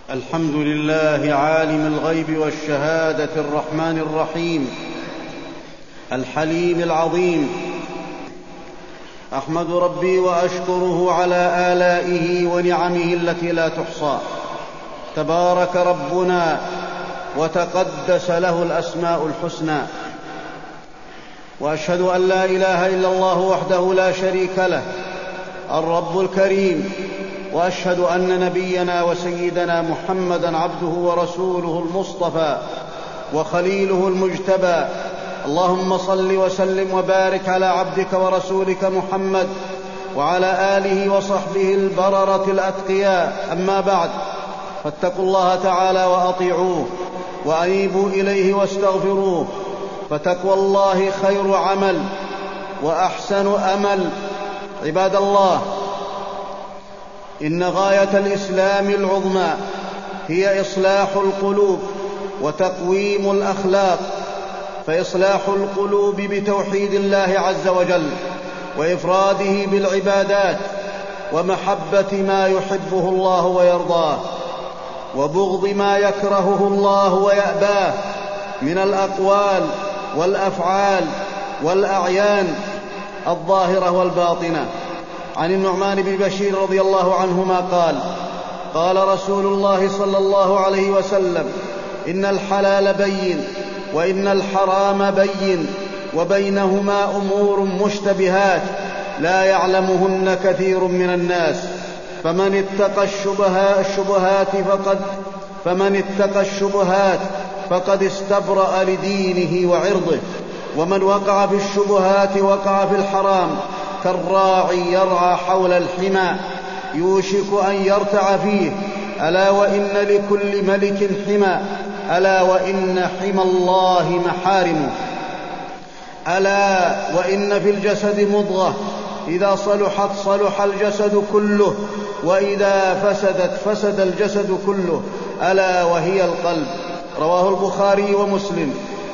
الحمد لله عالم الغيب والشهادة الرحمن الرحيم الحليم العظيم. أحمد ربي وأشكره على آلائه ونعمه التي لا تحصى. تبارك ربنا وتقدس له الأسماء الحسنى، وأشهد أن لا إله إلا الله وحده لا شريك له الرب الكريم، وأشهد أن نبينا وسيدنا محمدًا عبده ورسوله المصطفى وخليله المجتبى. اللهم صل وسلم وبارك على عبدك ورسولك محمد وعلى آله وصحبه البررة الأتقياء. أما بعد، فاتقوا الله تعالى وأطيعوه وأنيبوا إليه واستغفروه، فتقوى الله خير عمل وأحسن أمل. عباد الله، إن غاية الإسلام العظمى هي إصلاح القلوب وتقويم الأخلاق، فإصلاح القلوب بتوحيد الله عز وجل وإفراده بالعبادات ومحبة ما يحبه الله ويرضاه، وبغض ما يكرهه الله ويأباه من الأقوال والأفعال والأعيان الظاهرة والباطنة. عن النعمان بن بشير رضي الله عنهما قال: قال رسول الله صلى الله عليه وسلم: إن الحلال بين وإن الحرام بين وبينهما أمور مشتبهات لا يعلمهن كثير من الناس، فمن اتقى الشبهات فقد استبرأ لدينه وعرضه، ومن وقع في الشبهات وقع في الحرام كالراعي يرعى حول الحمى يوشك أن يرتع فيه. ألا وإن لكل ملك حمى، ألا وإن حمى الله محارمه. ألا وإن في الجسد مضغة إذا صلحت صلح الجسد كله، وإذا فسدت فسد الجسد كله، ألا وهي القلب. رواه البخاري ومسلم.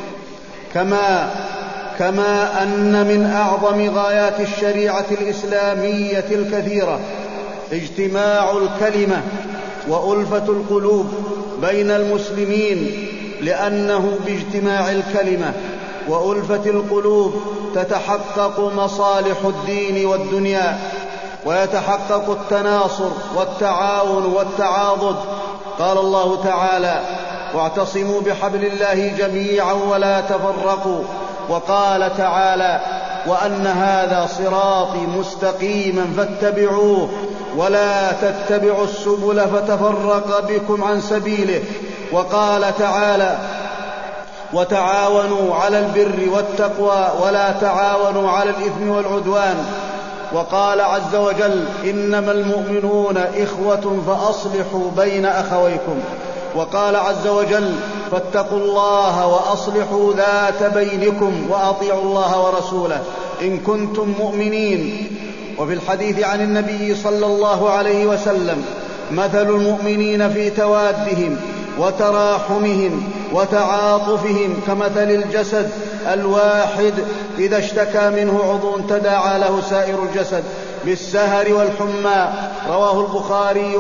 كما أن من أعظم غايات الشريعة الإسلامية الكثيرة اجتماع الكلمة وألفة القلوب بين المسلمين، لأنه باجتماع الكلمة وألفة القلوب تتحقق مصالح الدين والدنيا، ويتحقق التناصر والتعاون والتعاضد. قال الله تعالى: واعتصموا بحبل الله جميعا ولا تفرقوا. وقال تعالى: وأن هذا صراطي مستقيما فاتبعوه ولا تتبعوا السبل فتفرق بكم عن سبيله. وقال تعالى: وتعاونوا على البر والتقوى ولا تعاونوا على الإثم والعدوان. وقال عز وجل: إنما المؤمنون إخوة فأصلحوا بين أخويكم. وقال عز وجل: فاتقوا الله وأصلحوا ذات بينكم وأطيعوا الله ورسوله إن كنتم مؤمنين. وفي الحديث عن النبي صلى الله عليه وسلم: مثل المؤمنين في توادهم وتراحمهم وتعاطفهم كمثل الجسد الواحد إذا اشتكى منه عضو تداعى له سائر الجسد بالسهر والحمى. رواه البخاري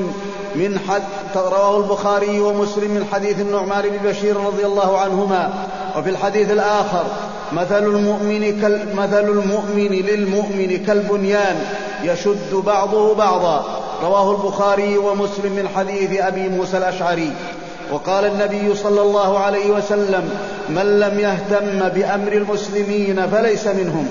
ومسلم من حديث النعمان بن بشير رضي الله عنهما. وفي الحديث الآخر: مثل المؤمن للمؤمن كالبنيان يشد بعضه بعضا. رواه البخاري ومسلم من حديث أبي موسى الأشعري. وقال النبي صلى الله عليه وسلم: من لم يهتم بأمر المسلمين فليس منهم.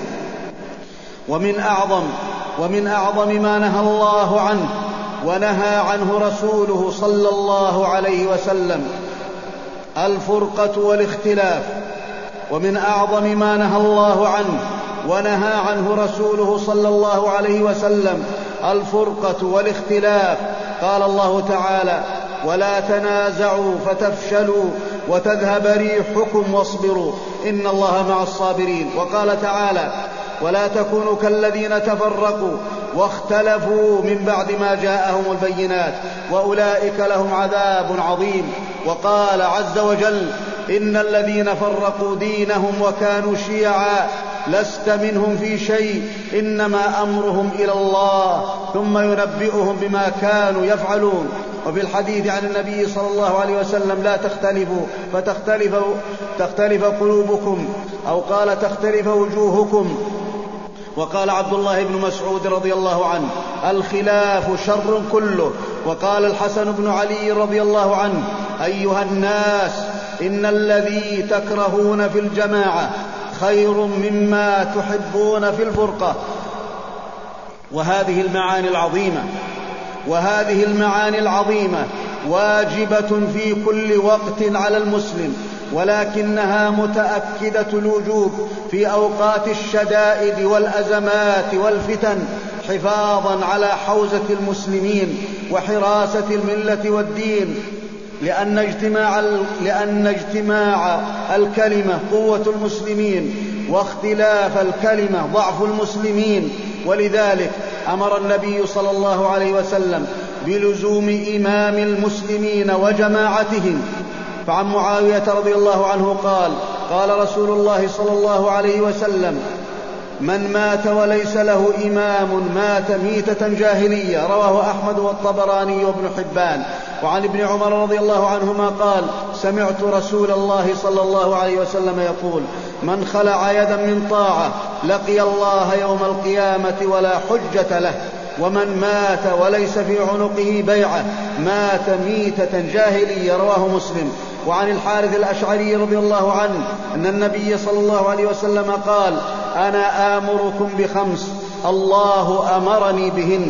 ومن أعظم ما نهى الله عنه ونهى عنه رسوله صلى الله عليه وسلم الفرقة والاختلاف. ومن أعظم ما نهى الله عنه ونهى عنه رسوله صلى الله عليه وسلم الفرقة والاختلاف. قال الله تعالى: ولا تنازعوا فتفشلوا وتذهب ريحكم واصبروا إن الله مع الصابرين. وقال تعالى: ولا تكونوا كالذين تفرقوا واختلفوا من بعد ما جاءهم البينات وأولئك لهم عذاب عظيم. وقال عز وجل: إن الذين فرقوا دينهم وكانوا شيعا لست منهم في شيء إنما أمرهم إلى الله ثم ينبئهم بما كانوا يفعلون. وفي الحديث عن النبي صلى الله عليه وسلم لا تختلفوا فتختلف قلوبكم، أو قال تختلف وجوهكم. وقال عبد الله بن مسعود رضي الله عنه الخلاف شر كله. وقال الحسن بن علي رضي الله عنه أيها الناس إن الذي تكرهون في الجماعة خير مما تحبون في الفرقة. وهذه المعاني العظيمة واجبة في كل وقت على المسلم، ولكنها متأكدة الوجوب في أوقات الشدائد والأزمات والفتن، حفاظا على حوزة المسلمين وحراسة الملة والدين، لأن اجتماع الكلمة قوة المسلمين، واختلاف الكلمة ضعف المسلمين. ولذلك أمر النبي صلى الله عليه وسلم بلزوم إمام المسلمين وجماعتهم. فعن معاوية رضي الله عنه قال رسول الله صلى الله عليه وسلم من مات وليس له إمام مات ميتة جاهلية. رواه أحمد والطبراني وابن حبان. وعن ابن عمر رضي الله عنهما قال سمعت رسول الله صلى الله عليه وسلم يقول من خلع يدا من طاعة لقي الله يوم القيامة ولا حجة له، ومن مات وليس في عنقه بيعة مات ميتة جاهلية. رواه مسلم. وعن الحارث الأشعري رضي الله عنه أن النبي صلى الله عليه وسلم قال أنا آمركم بخمس الله أمرني بهن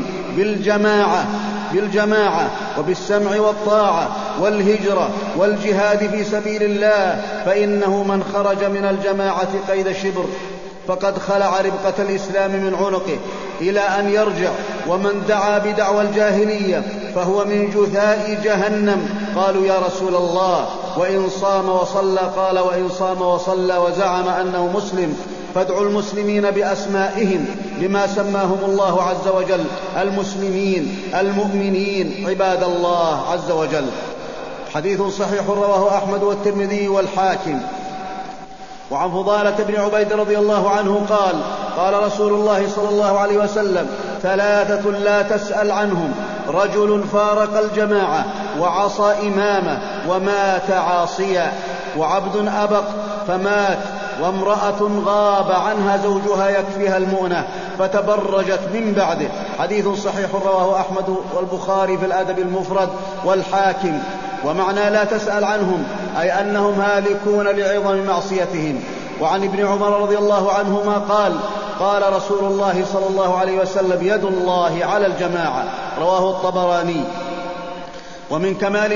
بالجماعة وبالسمع والطاعة والهجرة والجهاد في سبيل الله، فإنه من خرج من الجماعة قيد شبر فقد خلع ربقة الإسلام من عنقه إلى أن يرجع، ومن دعا بدعوى الجاهلية فهو من جثاء جهنم. قالوا يا رسول الله وإن صام وصلى؟ قال وإن صام وصلى وزعم أنه مسلم فادعوا المسلمين بأسمائهم لما سماهم الله عز وجل المسلمين المؤمنين عباد الله عز وجل. حديث صحيح رواه أحمد والترمذي والحاكم. وعن فضالة بن عبيد رضي الله عنه قال رسول الله صلى الله عليه وسلم ثلاثة لا تسأل عنهم رجل فارق الجماعة وعصى إمامه ومات عاصيا، وعبد أبق فمات، وامرأة غاب عنها زوجها يكفيها المؤنة فتبرجت من بعده. حديث صحيح رواه أحمد والبخاري في الأدب المفرد والحاكم. ومعنى لا تسأل عنهم أي أنهم هالكون لعظم معصيتهم. وعن ابن عمر رضي الله عنهما قال رسول الله صلى الله عليه وسلم يد الله على الجماعة. رواه الطبراني. ومن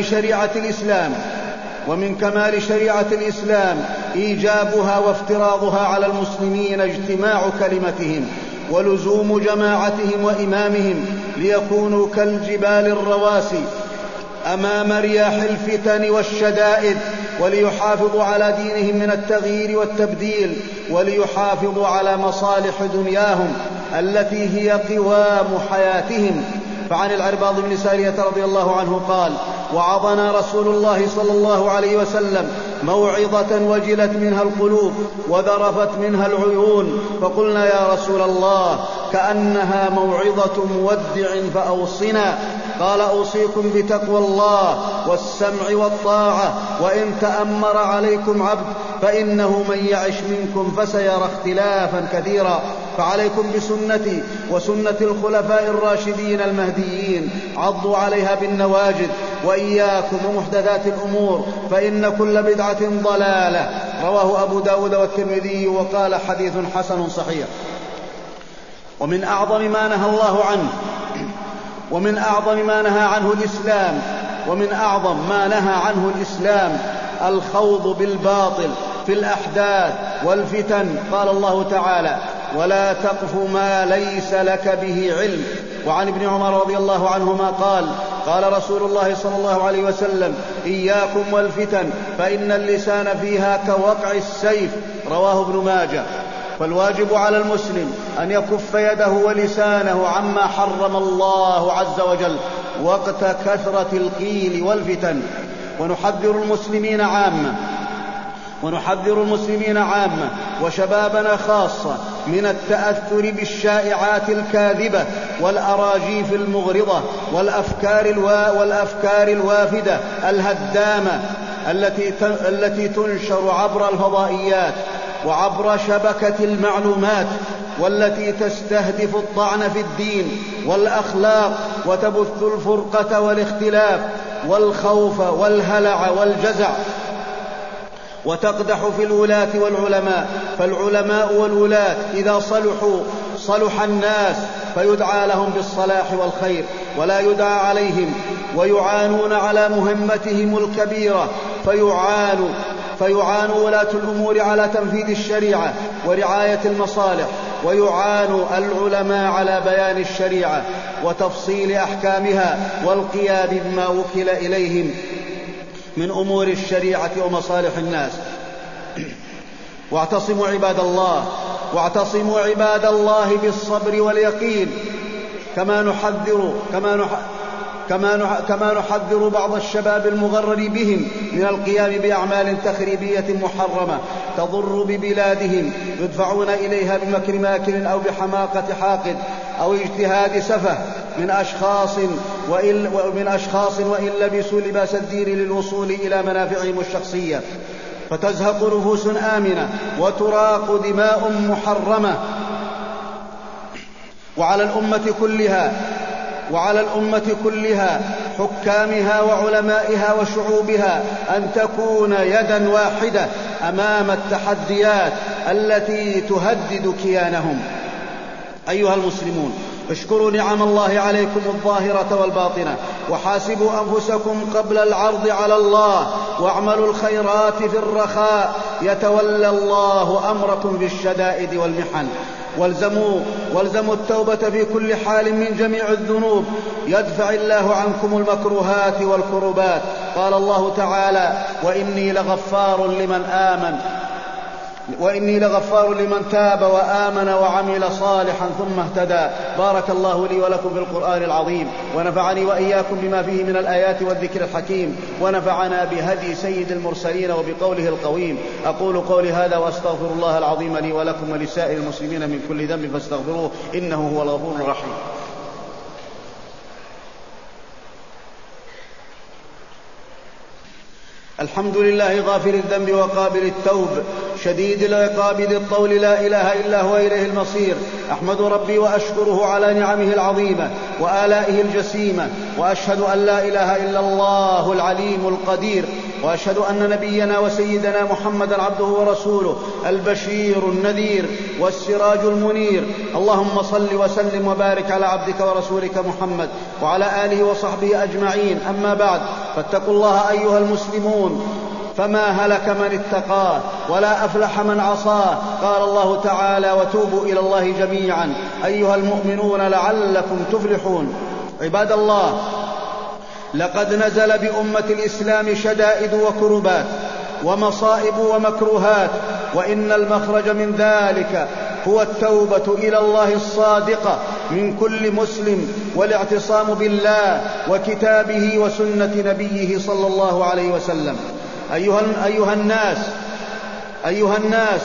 كمال شريعة الإسلام إيجابها وافتراضها على المسلمين اجتماع كلمتهم ولزوم جماعتهم وإمامهم ليكونوا كالجبال الرواسي أمام رياح الفتن والشدائد، وليحافظوا على دينهم من التغيير والتبديل، وليحافظوا على مصالح دنياهم التي هي قوام حياتهم. فعن العرباض بن سارية رضي الله عنه وعظنا رسول الله صلى الله عليه وسلم موعظة وجلت منها القلوب وذرفت منها العيون، فقلنا يا رسول الله كأنها موعظة مودع فأوصنا. قال أوصيكم بتقوى الله والسمع والطاعة، وإن تأمر عليكم عبد فإنه من يعش منكم فسيرى اختلافا كثيرا، فعليكم بسنتي وسنة الخلفاء الراشدين المهديين عضوا عليها بالنواجذ، وإياكم ومحدثات الأمور فإن كل بدعة ضلالة. رواه أبو داود والترمذي وقال حديث حسن صحيح. ومن أعظم ما نهى الله عنه ومن أعظم ما نهى عنه الإسلام الخوض بالباطل في الأحداث والفتن. قال الله تعالى ولا تقف ما ليس لك به علم. وعن ابن عمر رضي الله عنهما قال رسول الله صلى الله عليه وسلم إياكم والفتن فإن اللسان فيها كوقع السيف. رواه ابن ماجه. فالواجب على المسلم أن يكف يده ولسانه عما حرم الله عز وجل وقت كثرة القيل والفتن. ونحذر المسلمين عامة ونحذر المسلمين عامة وشبابنا خاصة من التأثر بالشائعات الكاذبة والأراجيف المغرضة والأفكار الوافدة الهدامة التي تنشر عبر الفضائيات وعبر شبكة المعلومات، والتي تستهدف الطعن في الدين والأخلاق وتبث الفرقة والاختلاف والخوف والهلع والجزع، وتقدح في الولاة والعلماء. فالعلماء والولاة إذا صلحوا صلح الناس، فيدعى لهم بالصلاح والخير ولا يدعى عليهم، ويعانون على مهمتهم الكبيرة، فيعان ولاة الأمور على تنفيذ الشريعة ورعاية المصالح، ويعان العلماء على بيان الشريعة وتفصيل أحكامها والقيام بما وكل إليهم من أمور الشريعة ومصالح الناس. واعتصموا عباد الله بالصبر واليقين، كما نحذر بعض الشباب المغرر بهم من القيام بأعمال تخريبية محرمة تضر ببلادهم، يدفعون إليها بمكر ماكر أو بحماقة حاقد أو اجتهاد سفه من أشخاص وإن لبسوا لباس الدين للوصول إلى منافعهم الشخصية، فتزهق نفوس آمنة وتراق دماء محرمة. وعلى الأمة كلها حكامها وعلمائها وشعوبها أن تكون يدا واحدة أمام التحديات التي تهدد كيانهم. أيها المسلمون، اشكروا نعم الله عليكم الظاهرة والباطنة، وحاسبوا أنفسكم قبل العرض على الله، واعملوا الخيرات في الرخاء يتولى الله أمركم بالشدائد والمحن. والزموا التوبة في كل حال من جميع الذنوب، يدفع الله عنكم المكروهات والكربات. قال الله تعالى: وإني لغفار لمن تاب وآمن وعمل صالحا ثم اهتدى. بارك الله لي ولكم في القرآن العظيم، ونفعني وإياكم بما فيه من الآيات والذكر الحكيم، ونفعنا بهدي سيد المرسلين وبقوله القويم. أقول قولي هذا وأستغفر الله العظيم لي ولكم ولسائر المسلمين من كل ذنب فاستغفروه إنه هو الغفور الرحيم. الحمد لله غافر الذنب وقابل التوب، شديد العقاب ذي الطول، لا إله إلا هو إليه المصير. أحمد ربي وأشكره على نعمه العظيمة وآلائه الجسيمة، وأشهد أن لا إله إلا الله العليم القدير، وأشهد أن نبينا وسيدنا محمدا عبده ورسوله، البشير النذير والسراج المنير. اللهم صل وسلم وبارك على عبدك ورسولك محمد وعلى آله وصحبه أجمعين. أما بعد، فاتقوا الله أيها المسلمون، فما هلك من اتقاه ولا أفلح من عصاه. قال الله تعالى: وتوبوا إلى الله جميعا أيها المؤمنون لعلكم تفلحون. عباد الله، لقد نزل بأمة الإسلام شدائد وكربات ومصائب ومكروهات، وإن المخرج من ذلك هو التوبة إلى الله الصادقة من كل مسلم، والاعتصام بالله وكتابه وسنة نبيه صلى الله عليه وسلم. أيها الناس،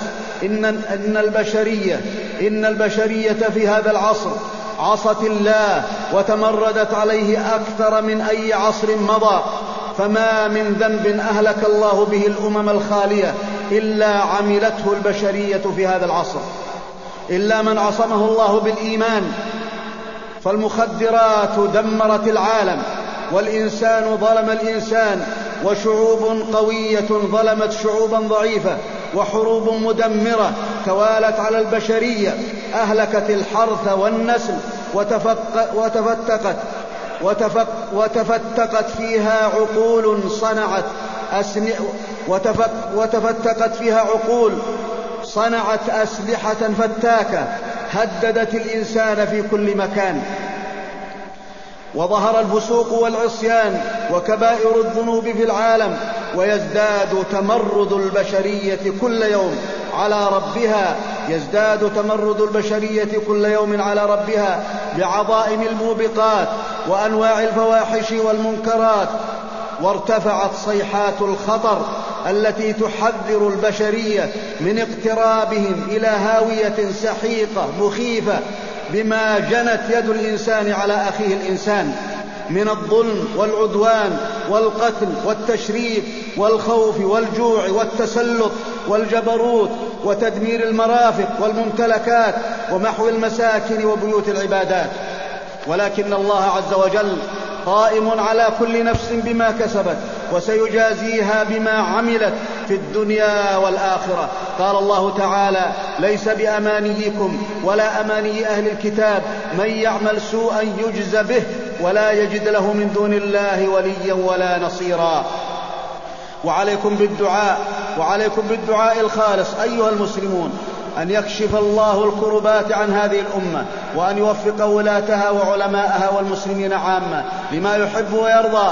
إن البشرية في هذا العصر عصت الله وتمردت عليه أكثر من أي عصر مضى، فما من ذنب أهلك الله به الأمم الخالية إلا عملته البشرية في هذا العصر، إلا من عصمه الله بالإيمان. فالمخدرات دمرت العالم، والإنسان ظلم الإنسان، وشعوب قوية ظلمت شعوبا ضعيفة، وحروب مدمرة توالت على البشرية أهلكت الحرث والنسل، وتفتقت فيها عقول صنعت أسلحة فتاكة هددت الإنسان في كل مكان. وظهر الفسوق والعصيان وكبائر الذنوب في العالم، ويزداد تمرد البشرية كل يوم على ربها بعظائم الموبقات وأنواع الفواحش والمنكرات، وارتفعت صيحات الخطر التي تحذر البشرية من اقترابهم إلى هاوية سحيقة مخيفة بما جنت يد الإنسان على أخيه الإنسان من الظلم والعدوان والقتل والتشريد والخوف والجوع والتسلط والجبروت وتدمير المرافق والممتلكات ومحو المساكن وبيوت العبادات. ولكن الله عز وجل قائم على كل نفس بما كسبت وسيجازيها بما عملت في الدنيا والآخرة. قال الله تعالى: ليس بأمانيكم ولا أماني أهل الكتاب من يعمل سوءا يجز به ولا يجد له من دون الله وليا ولا نصيرا. وعليكم بالدعاء الخالص أيها المسلمون أن يكشف الله الكربات عن هذه الأمة وأن يوفق ولاتها وعلماءها والمسلمين عامة لما يحب ويرضى.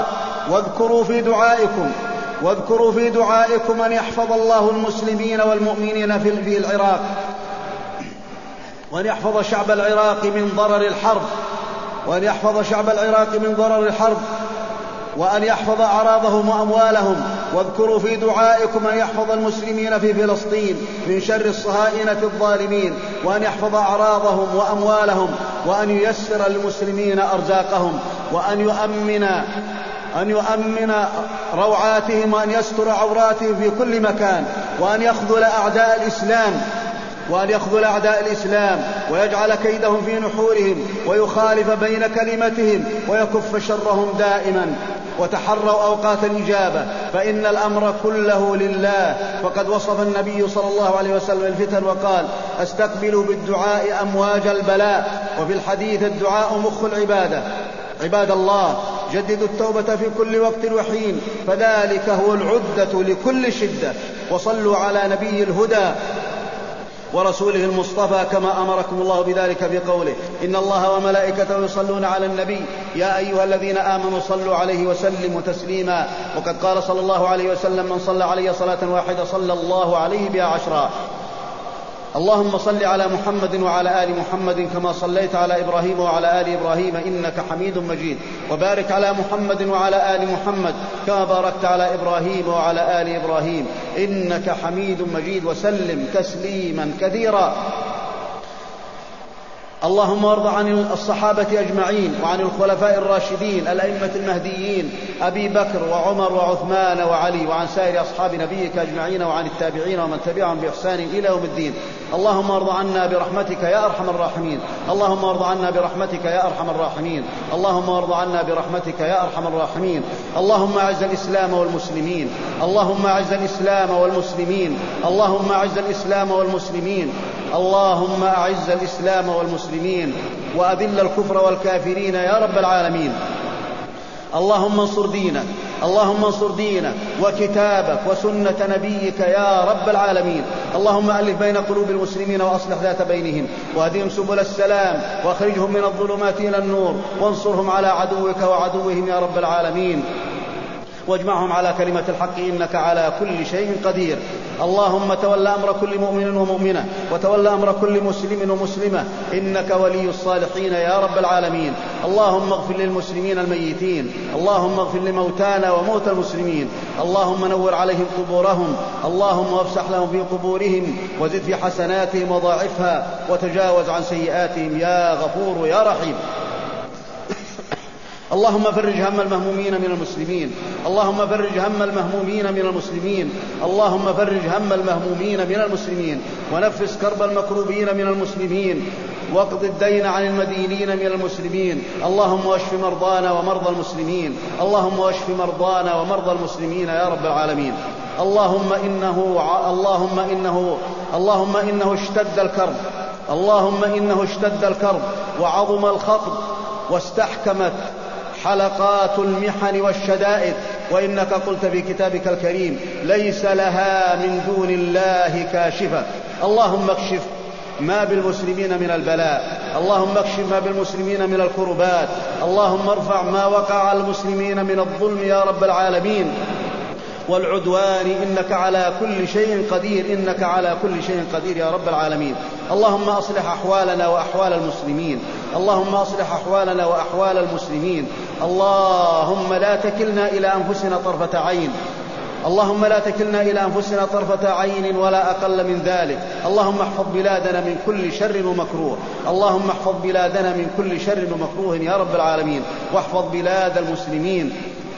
واذكروا في دعائكم أن يحفظ الله المسلمين والمؤمنين في العراق، وأن يحفظ شعب العراق من ضرر الحرب وأن يحفظ أعراضهم وأموالهم. واذكروا في دعائكم أن يحفظ المسلمين في فلسطين من شر الصهاينة الظالمين، وأن يحفظ أعراضهم وأموالهم، وأن ييسر للمسلمين أرزاقهم، وأن يؤمن روعاتهم، وأن يستر عوراتهم في كل مكان، وأن يخذل أعداء الإسلام ويجعل كيدهم في نحورهم ويخالف بين كلمتهم ويكف شرهم دائما. وتحروا أوقات الإجابة فإن الأمر كله لله. فقد وصف النبي صلى الله عليه وسلم الفتن وقال: استقبلوا بالدعاء أمواج البلاء. وفي الحديث: الدعاء مخ العبادة. عباد الله، جددوا التوبة في كل وقت وحين، فذلك هو العدة لكل شدة. وصلوا على نبي الهدى ورسوله المصطفى كما أمركم الله بذلك بقوله: إن الله وملائكته يصلون على النبي يا أيها الذين آمنوا صلوا عليه وسلموا تسليما. وقد قال صلى الله عليه وسلم: من صلى علي صلاة واحدة صلى الله عليه بها 10. اللهم صل على محمد وعلى آل محمد كما صليت على إبراهيم وعلى آل إبراهيم إنك حميد مجيد. وبارك على محمد وعلى آل محمد كما باركت على إبراهيم وعلى آل إبراهيم إنك حميد مجيد. وسلم تسليما كثيرا. اللهم وارض عن الصحابة أجمعين وعن الخلفاء الراشدين الأئمة المهديين أبي بكر وعمر وعثمان وعلي، وعن سائر أصحاب نبيك أجمعين، وعن التابعين ومن تبعهم بإحسان إلى يوم الدين. اللهم وارض عنا برحمتك يا أرحم الراحمين. اللهم وارض عنا برحمتك يا أرحم الراحمين. اللهم وارض عنا برحمتك يا أرحم الراحمين. اللهم أعز الإسلام والمسلمين. اللهم أعز الإسلام والمسلمين. اللهم أعز الإسلام والمسلمين. اللهم أعز الإسلام والمسلمين وأذل الكفر والكافرين يا رب العالمين. اللهم انصر دينك وكتابك وسنة نبيك يا رب العالمين. اللهم ألف بين قلوب المسلمين وأصلح ذات بينهم واهدهم سبل السلام واخرجهم من الظلمات إلى النور وانصرهم على عدوك وعدوهم يا رب العالمين واجمعهم على كلمة الحق إنك على كل شيء قدير. اللهم تولى أمر كل مؤمن ومؤمنة وتولى أمر كل مسلم ومسلمة إنك ولي الصالحين يا رب العالمين. اللهم اغفر للمسلمين الميتين. اللهم اغفر لموتانا وموتى المسلمين. اللهم نور عليهم قبورهم. اللهم وافسح لهم في قبورهم وزد في حسناتهم وضاعفها وتجاوز عن سيئاتهم يا غفور يا رحيم. اللهم فرج هم المهمومين من المسلمين. اللهم فرج هم المهمومين من المسلمين. اللهم فرج هم المهمومين من المسلمين ونفس كرب المكروبين من المسلمين واقض الدين عن المدينين من المسلمين. اللهم اشف مرضانا ومرضى المسلمين. اللهم اشف مرضانا ومرضى المسلمين يا رب العالمين. اللهم إنه اشتد الكرب. اللهم إنه اشتد الكرب وعظم الخطب واستحكمت حلقات المحن والشدائد، وإنك قلت في كتابك الكريم: ليس لها من دون الله كاشفة. اللهم اكشف ما بالمسلمين من البلاء. اللهم اكشف ما بالمسلمين من الكربات. اللهم ارفع ما وقع على المسلمين من الظلم يا رب العالمين والعدوان إنك على كل شيء قدير. إنك على كل شيء قدير يا رب العالمين. اللهم أصلح أحوالنا وأحوال المسلمين. اللهم أصلح أحوالنا وأحوال المسلمين. اللهم لا تكلنا إلى أنفسنا طرفة عين. اللهم لا تكلنا إلى أنفسنا طرفة عين ولا أقل من ذلك. اللهم احفظ بلادنا من كل شر ومكروه. اللهم احفظ بلادنا من كل شر ومكروه يا رب العالمين، واحفظ بلاد المسلمين.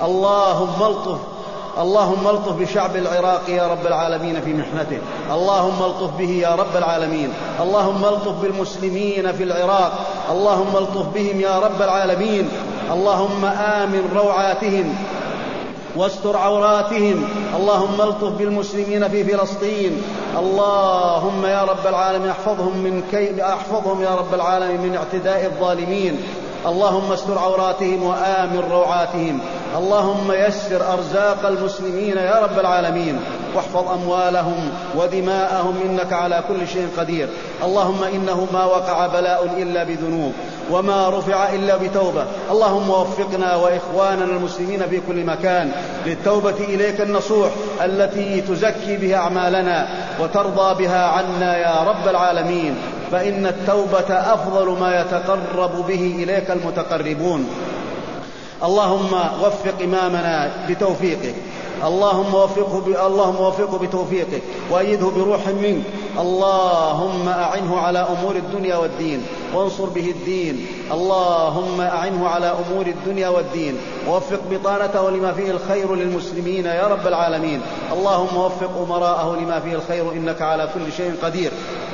اللهم الطف بشعب العراق يا رب العالمين في محنته. اللهم الطف به يا رب العالمين. اللهم الطف بالمسلمين في العراق. اللهم الطف بهم يا رب العالمين. اللهم آمن روعاتهم واستر عوراتهم. اللهم الطف بالمسلمين في فلسطين. اللهم يا رب العالمين احفظهم يا رب العالمين من اعتداء الظالمين. اللهم استر عوراتهم وآمن روعاتهم. اللهم يسر أرزاق المسلمين يا رب العالمين، واحفظ أموالهم ودماءهم إنك على كل شيء قدير. اللهم إنه ما وقع بلاء إلا بذنوب وما رفع إلا بتوبة. اللهم وفقنا وإخواننا المسلمين في كل مكان للتوبة إليك النصوح التي تزكي بها أعمالنا وترضى بها عنا يا رب العالمين، فإن التوبة أفضل ما يتقرب به إليك المتقربون. اللهم وفق إمامنا بتوفيقك. اللهم وفقه بتوفيقك وأيده بروح منك. اللهم أعنه على أمور الدنيا والدين وانصر به الدين. اللهم أعنه على أمور الدنيا والدين، ووفق بطانته لما فيه الخير للمسلمين يا رب العالمين. اللهم وفق أمراءه لما فيه الخير إنك على كل شيء قدير.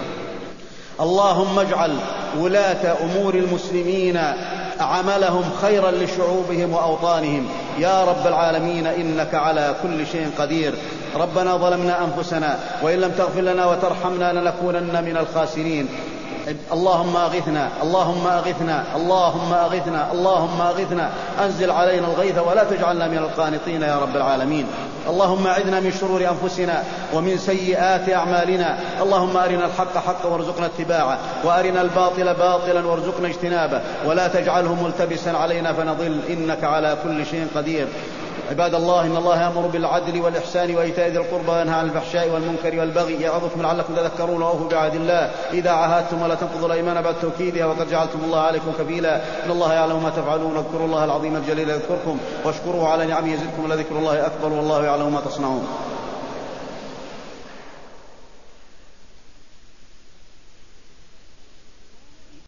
اللهم اجعل ولاة أمور المسلمين عملهم خيرا لشعوبهم وأوطانهم يا رب العالمين إنك على كل شيء قدير. ربنا ظلمنا أنفسنا وإن لم تغفر لنا وترحمنا لنكونن من الخاسرين. اللهم أغثنا اللهم أغثنا اللهم أغثنا اللهم أغثنا. أنزل علينا الغيث ولا تجعلنا من القانطين يا رب العالمين. اللهم أعذنا من شرور أنفسنا ومن سيئات أعمالنا. اللهم أرنا الحق حقا وارزقنا اتباعه، وأرنا الباطل باطلا وارزقنا اجتنابه، ولا تجعله ملتبسا علينا فنضل إنك على كل شيء قدير. عباد الله، إن الله يأمر بالعدل والإحسان وإيتاء ذي القربى وينهى عن الفحشاء والمنكر والبغي يعظكم لعلكم تذكرون. وأوفوا بعهد الله إذا عاهدتم ولا تنقضوا الأيمان بعد توكيدها وقد جعلتم الله عليكم كفيلا. إن الله يعلم ما تفعلون. اذكروا الله العظيم الجليل يذكركم واشكروه على نعمه يزدكم ولذكر الله أكبر والله يعلم ما تصنعون.